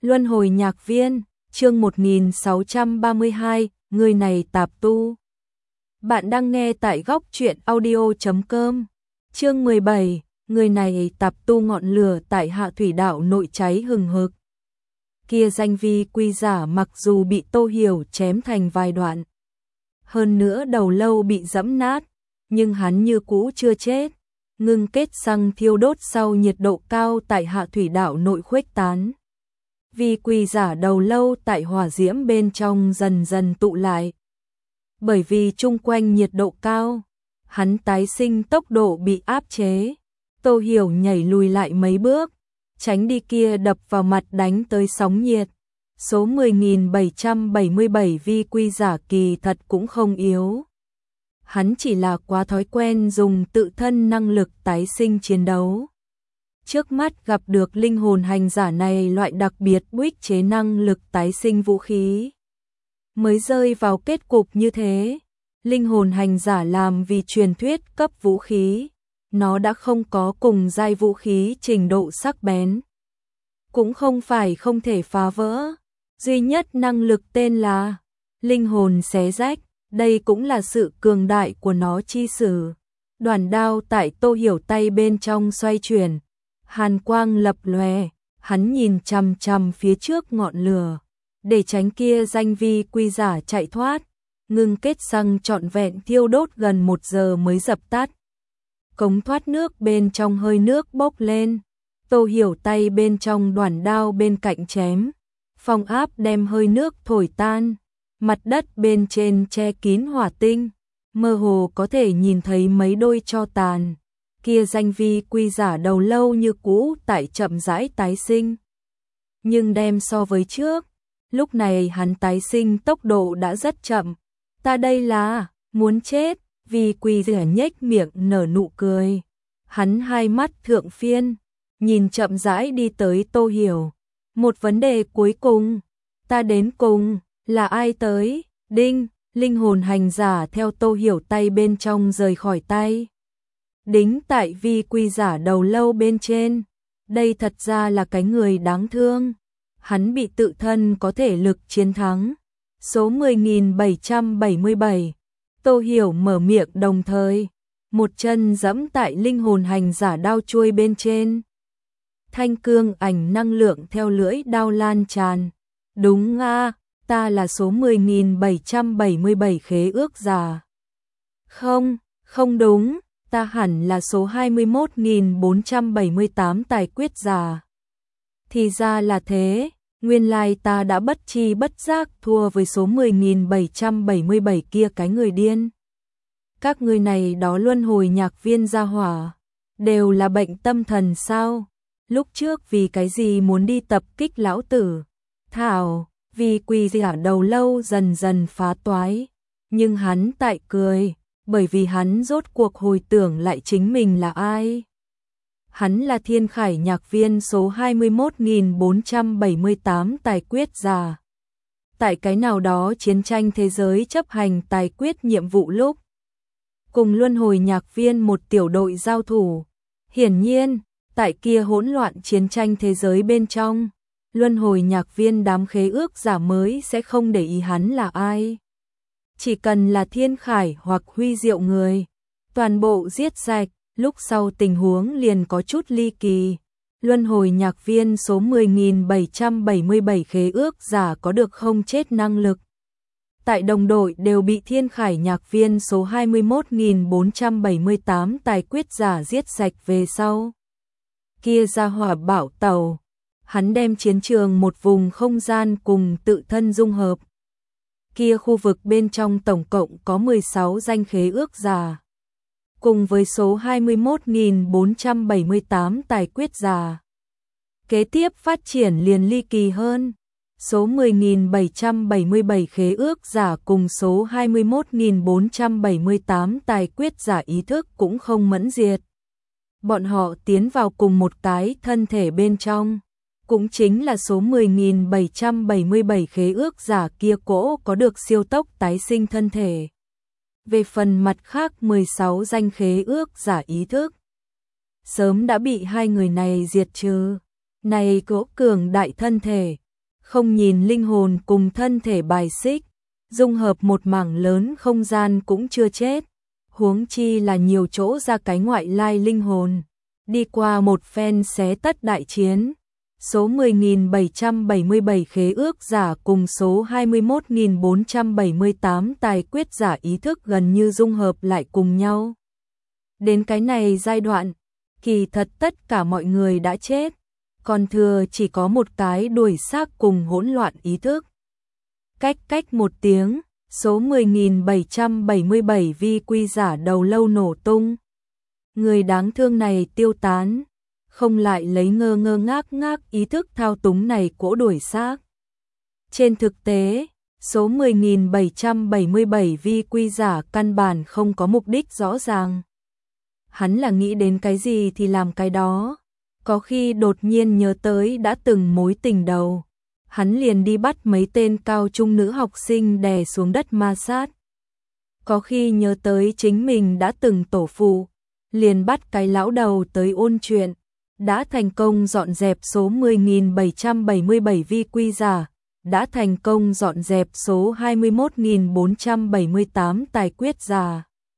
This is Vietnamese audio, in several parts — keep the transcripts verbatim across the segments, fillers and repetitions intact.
Luân hồi nhạc viên, chương một nghìn sáu trăm ba mươi hai, người này tạp tu. Bạn đang nghe tại góc truyện audio chấm com. Chương mười bảy, người này tạp tu. Ngọn lửa tại Hạ Thủy Đạo nội cháy hừng hực. Kia danh vi quy giả mặc dù bị Tô Hiểu chém thành vài đoạn, hơn nữa đầu lâu bị giẫm nát, nhưng hắn như cũ chưa chết. Ngưng kết xăng thiêu đốt sau nhiệt độ cao tại Hạ Thủy Đạo nội khuếch tán. Vi quy giả đầu lâu tại hỏa diễm bên trong dần dần tụ lại. Bởi vì chung quanh nhiệt độ cao, hắn tái sinh tốc độ bị áp chế. Tô Hiểu nhảy lùi lại mấy bước, tránh đi kia đập vào mặt đánh tới sóng nhiệt. Số mười nghìn bảy trăm bảy mươi bảy vi quy giả kỳ thật cũng không yếu. Hắn chỉ là quá thói quen dùng tự thân năng lực tái sinh chiến đấu. Trước mắt gặp được linh hồn hành giả này loại đặc biệt buýt chế năng lực tái sinh vũ khí, mới rơi vào kết cục như thế. Linh hồn hành giả làm vì truyền thuyết cấp vũ khí, nó đã không có cùng giai vũ khí trình độ sắc bén, cũng không phải không thể phá vỡ. Duy nhất năng lực tên là linh hồn xé rách, đây cũng là sự cường đại của nó chi sử. Đoàn đao tại Tô Hiểu tay bên trong xoay chuyển, hàn quang lập lòe, hắn nhìn chằm chằm phía trước ngọn lửa, để tránh kia danh vi quy giả chạy thoát. Ngưng kết xăng trọn vẹn thiêu đốt gần một giờ mới dập tắt. Cống thoát nước bên trong hơi nước bốc lên. Tô Hiểu tay bên trong đoàn đao bên cạnh chém, phong áp đem hơi nước thổi tan. Mặt đất bên trên che kín hỏa tinh, mơ hồ có thể nhìn thấy mấy đôi tro tàn. Kia danh vi quy giả đầu lâu như cũ tại chậm rãi tái sinh, nhưng đem so với trước, lúc này hắn tái sinh tốc độ đã rất chậm. Ta đây là muốn chết. Vi quy giả nhếch miệng nở nụ cười, hắn hai mắt thượng phiên, nhìn chậm rãi đi tới Tô Hiểu. Một vấn đề cuối cùng, ta đến cùng là ai tới? Đinh, linh hồn hành giả theo Tô Hiểu tay bên trong rời khỏi tay, đính tại vi quy giả đầu lâu bên trên. Đây thật ra là cái người đáng thương, hắn bị tự thân có thể lực chiến thắng. Số mười nghìn bảy trăm bảy mươi bảy, Tô Hiểu mở miệng đồng thời, một chân giẫm tại linh hồn hành giả đao chuôi bên trên. Thanh cương ảnh năng lượng theo lưỡi đao lan tràn. Đúng a, ta là số mười nghìn bảy trăm bảy mươi bảy khế ước giả. Không, không đúng, ta hẳn là số hai mươi mốt nghìn bốn trăm bảy mươi tám tài quyết giả. Thì ra là thế, nguyên lai ta đã bất chi bất giác thua với số mười nghìn bảy trăm bảy mươi bảy kia cái người điên. Các người này đó luân hồi nhạc viên gia hỏa, đều là bệnh tâm thần sao? Lúc trước vì cái gì muốn đi tập kích lão tử? Thảo, vì quy giả đầu lâu dần dần phá toái, nhưng hắn tại cười, bởi vì hắn rốt cuộc hồi tưởng lại chính mình là ai. Hắn là Thiên Khải nhạc viên số hai mươi mốt nghìn bốn trăm bảy mươi tám tài quyết giả. Tại cái nào đó chiến tranh thế giới chấp hành tài quyết nhiệm vụ lúc, cùng luân hồi nhạc viên một tiểu đội giao thủ. Hiển nhiên, tại kia hỗn loạn chiến tranh thế giới bên trong, luân hồi nhạc viên đám khế ước giả mới sẽ không để ý hắn là ai. Chỉ cần là Thiên Khải hoặc Huy Diệu người, toàn bộ giết sạch. Lúc sau tình huống liền có chút ly kỳ. Luân hồi nhạc viên số mười nghìn bảy trăm bảy mươi bảy khế ước giả có được không chết năng lực. Tại đồng đội đều bị Thiên Khải nhạc viên số hai mươi mốt nghìn bốn trăm bảy mươi tám tài quyết giả giết sạch về sau. Kia ra hỏa bảo tàu, hắn đem chiến trường một vùng không gian cùng tự thân dung hợp. Kia khu vực bên trong tổng cộng có mười sáu danh khế ước giả, cùng với số hai mươi mốt nghìn bốn trăm bảy mươi tám tài quyết giả. Kế tiếp phát triển liền ly kỳ hơn. Số mười nghìn bảy trăm bảy mươi bảy khế ước giả cùng số hai mươi mốt nghìn bốn trăm bảy mươi tám tài quyết giả ý thức cũng không mẫn diệt. Bọn họ tiến vào cùng một cái thân thể bên trong, cũng chính là số mười nghìn bảy trăm bảy mươi bảy khế ước giả kia cỗ có được siêu tốc tái sinh thân thể. Về phần mặt khác mười sáu danh khế ước giả ý thức, sớm đã bị hai người này diệt trừ. Này cỗ cường đại thân thể, không nhìn linh hồn cùng thân thể bài xích, dung hợp một mảng lớn không gian cũng chưa chết, huống chi là nhiều chỗ ra cái ngoại lai linh hồn. Đi qua một phen xé tất đại chiến, số mười nghìn bảy trăm bảy mươi bảy khế ước giả cùng số hai mươi mốt nghìn bốn trăm bảy mươi tám tài quyết giả ý thức gần như dung hợp lại cùng nhau. Đến cái này giai đoạn, kỳ thật tất cả mọi người đã chết, còn thừa chỉ có một cái đuổi xác cùng hỗn loạn ý thức. Cách cách một tiếng, số mười nghìn bảy trăm bảy mươi bảy vi quy giả đầu lâu nổ tung. Người đáng thương này tiêu tán, không lại lấy ngơ ngơ ngác ngác ý thức thao túng này cỗ đuổi xác. Trên thực tế, số mười nghìn bảy trăm bảy mươi bảy vi quy giả căn bản không có mục đích rõ ràng. Hắn là nghĩ đến cái gì thì làm cái đó, có khi đột nhiên nhớ tới đã từng mối tình đầu. Hắn liền đi bắt mấy tên cao trung nữ học sinh đè xuống đất ma sát. Có khi nhớ tới chính mình đã từng tổ phụ, liền bắt cái lão đầu tới ôn chuyện, đã thành công dọn dẹp số mười nghìn bảy trăm bảy mươi bảy vi quy giả, đã thành công dọn dẹp số hai mươi mốt nghìn bốn trăm bảy mươi tám tài quyết giả.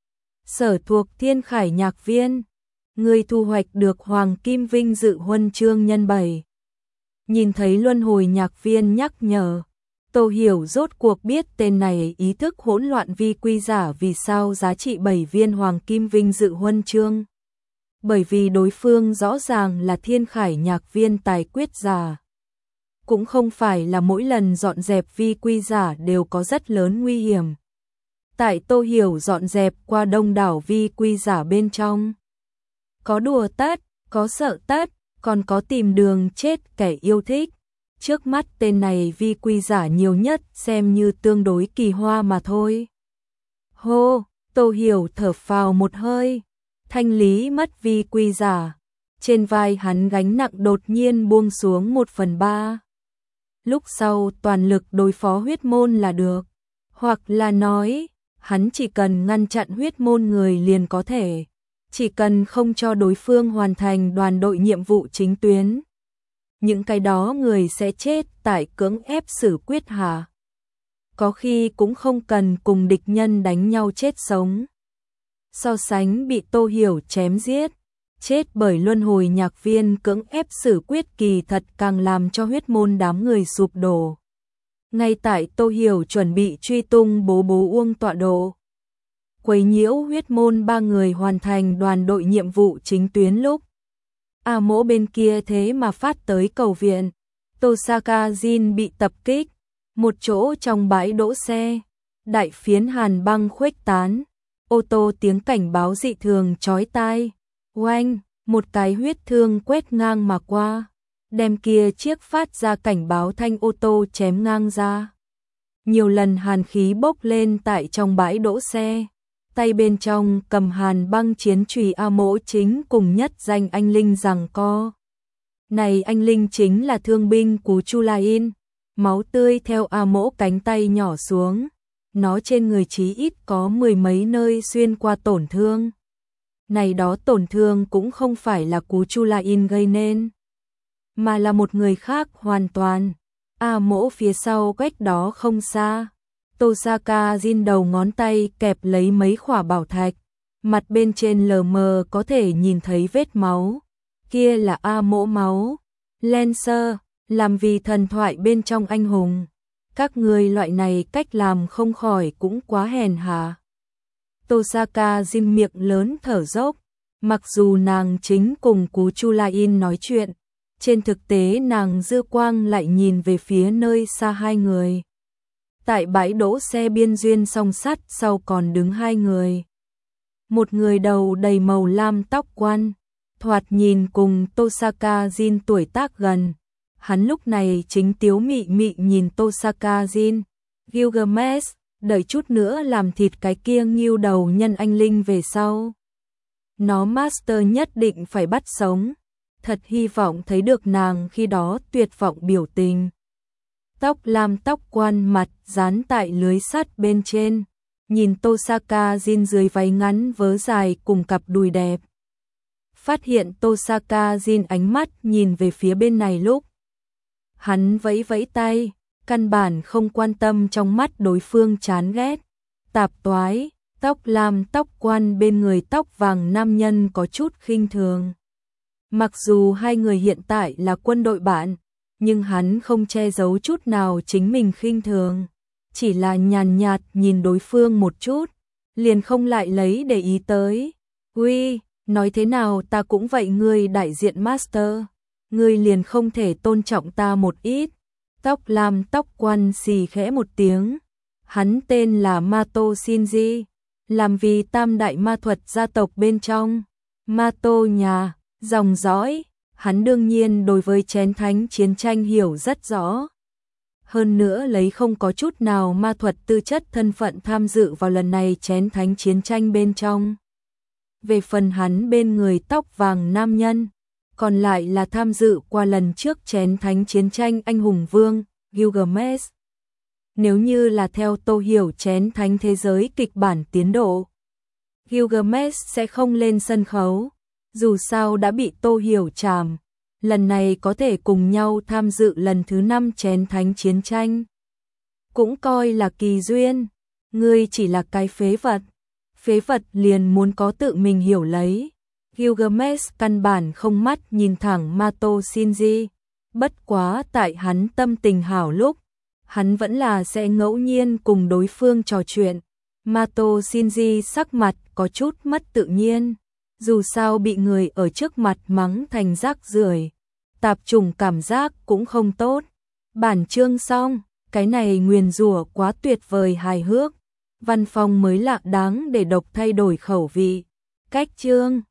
Sở thuộc Thiên Khải Nhạc Viên, người thu hoạch được Hoàng Kim Vinh Dự Huân Chương nhân bảy. Nhìn thấy luân hồi nhạc viên nhắc nhở, Tô Hiểu rốt cuộc biết tên này ý thức hỗn loạn vi quy giả vì sao giá trị bảy viên Hoàng Kim Vinh Dự Huân Chương. Bởi vì đối phương rõ ràng là Thiên Khải Nhạc Viên tài quyết giả. Cũng không phải là mỗi lần dọn dẹp vi quy giả đều có rất lớn nguy hiểm. Tại Tô Hiểu dọn dẹp qua đông đảo vi quy giả bên trong. Có đùa tất, có sợ tất, còn có tìm đường chết kẻ yêu thích. Trước mắt tên này vi quy giả nhiều nhất xem như tương đối kỳ hoa mà thôi. Hô, Tô Hiểu thở phào một hơi, thanh lý mất vi quy giả. Trên vai hắn gánh nặng đột nhiên buông xuống một phần ba. Lúc sau toàn lực đối phó huyết môn là được. Hoặc là nói, hắn chỉ cần ngăn chặn huyết môn người liền có thể. Chỉ cần không cho đối phương hoàn thành đoàn đội nhiệm vụ chính tuyến. Những cái đó người sẽ chết tại cưỡng ép xử quyết hạ. Có khi cũng không cần cùng địch nhân đánh nhau chết sống. So sánh bị Tô Hiểu chém giết, chết bởi luân hồi nhạc viên cưỡng ép xử quyết kỳ thật càng làm cho huyết môn đám người sụp đổ. Ngay tại Tô Hiểu chuẩn bị truy tung bố bố Uông tọa độ, quấy nhiễu huyết môn ba người hoàn thành đoàn đội nhiệm vụ chính tuyến lúc. A Mỗ bên kia thế mà phát tới cầu viện, Tosaka Jin bị tập kích, một chỗ trong bãi đỗ xe, đại phiến hàn băng khuếch tán, ô tô tiếng cảnh báo dị thường chói tai, oanh, một cái huyết thương quét ngang mà qua, đem kia chiếc phát ra cảnh báo thanh ô tô chém ngang ra. Nhiều lần hàn khí bốc lên tại trong bãi đỗ xe. Tay bên trong cầm hàn băng chiến chùy A Mỗ chính cùng nhất danh anh linh giằng co. Này anh linh chính là thương binh Cú Chu La In, máu tươi theo A Mỗ cánh tay nhỏ xuống, nó trên người chí ít có mười mấy nơi xuyên qua tổn thương. Này đó tổn thương cũng không phải là Cú Chu La In gây nên, mà là một người khác hoàn toàn. A Mỗ phía sau cách đó không xa. Tosaka Jin đầu ngón tay kẹp lấy mấy khỏa bảo thạch, mặt bên trên lờ mờ có thể nhìn thấy vết máu, kia là A Mỗ máu. Lancer, làm vì thần thoại bên trong anh hùng, các người loại này cách làm không khỏi cũng quá hèn hạ. Tosaka Jin miệng lớn thở dốc, mặc dù nàng chính cùng Cú Chu La In nói chuyện, trên thực tế nàng dư quang lại nhìn về phía nơi xa hai người. Tại bãi đỗ xe biên duyên song sắt sau còn đứng hai người. Một người đầu đầy màu lam tóc quan, thoạt nhìn cùng Tosaka Jin tuổi tác gần. Hắn lúc này chính tiếu mị mị nhìn Tosaka Jin. Gilgamesh, đợi chút nữa làm thịt cái kia nghiêu đầu nhân anh linh về sau. Nó master nhất định phải bắt sống. Thật hy vọng thấy được nàng khi đó tuyệt vọng biểu tình. Tóc lam tóc quan mặt dán tại lưới sắt bên trên, nhìn Tosaka Jin dưới váy ngắn vớ dài cùng cặp đùi đẹp. Phát hiện Tosaka Jin ánh mắt nhìn về phía bên này lúc, Hắn vẫy vẫy tay, căn bản không quan tâm trong mắt đối phương chán ghét. Tạp toái, tóc lam tóc quan bên người tóc vàng nam nhân có chút khinh thường. Mặc dù hai người hiện tại là quân đội bạn, nhưng hắn không che giấu chút nào chính mình khinh thường. Chỉ là nhàn nhạt nhìn đối phương một chút, liền không lại lấy để ý tới. Uy, nói thế nào ta cũng vậy, ngươi đại diện master, ngươi liền không thể tôn trọng ta một ít. Tóc lam tóc quan xì khẽ một tiếng. Hắn tên là Mato Shinji, làm vì tam đại ma thuật gia tộc bên trong Mato nhà, dòng dõi, hắn đương nhiên đối với chén thánh chiến tranh hiểu rất rõ. Hơn nữa lấy không có chút nào ma thuật tư chất thân phận tham dự vào lần này chén thánh chiến tranh bên trong. Về phần hắn bên người tóc vàng nam nhân, còn lại là tham dự qua lần trước chén thánh chiến tranh anh hùng vương, Gilgamesh. Nếu như là theo Tô Hiểu chén thánh thế giới kịch bản tiến độ, Gilgamesh sẽ không lên sân khấu, dù sao đã bị Tô Hiểu trảm. Lần này có thể cùng nhau tham dự lần thứ năm chén thánh chiến tranh, cũng coi là kỳ duyên. Ngươi chỉ là cái phế vật, phế vật liền muốn có tự mình hiểu lấy. Gilgamesh căn bản không mắt nhìn thẳng Mato Shinji, bất quá tại hắn tâm tình hảo lúc, hắn vẫn là sẽ ngẫu nhiên cùng đối phương trò chuyện. Mato Shinji sắc mặt có chút mất tự nhiên, dù sao bị người ở trước mặt mắng thành rác rưởi, tạp trùng cảm giác cũng không tốt. Bản chương xong, cái này nguyền rủa quá tuyệt vời hài hước, văn phong mới lạ đáng để độc thay đổi khẩu vị. Cách chương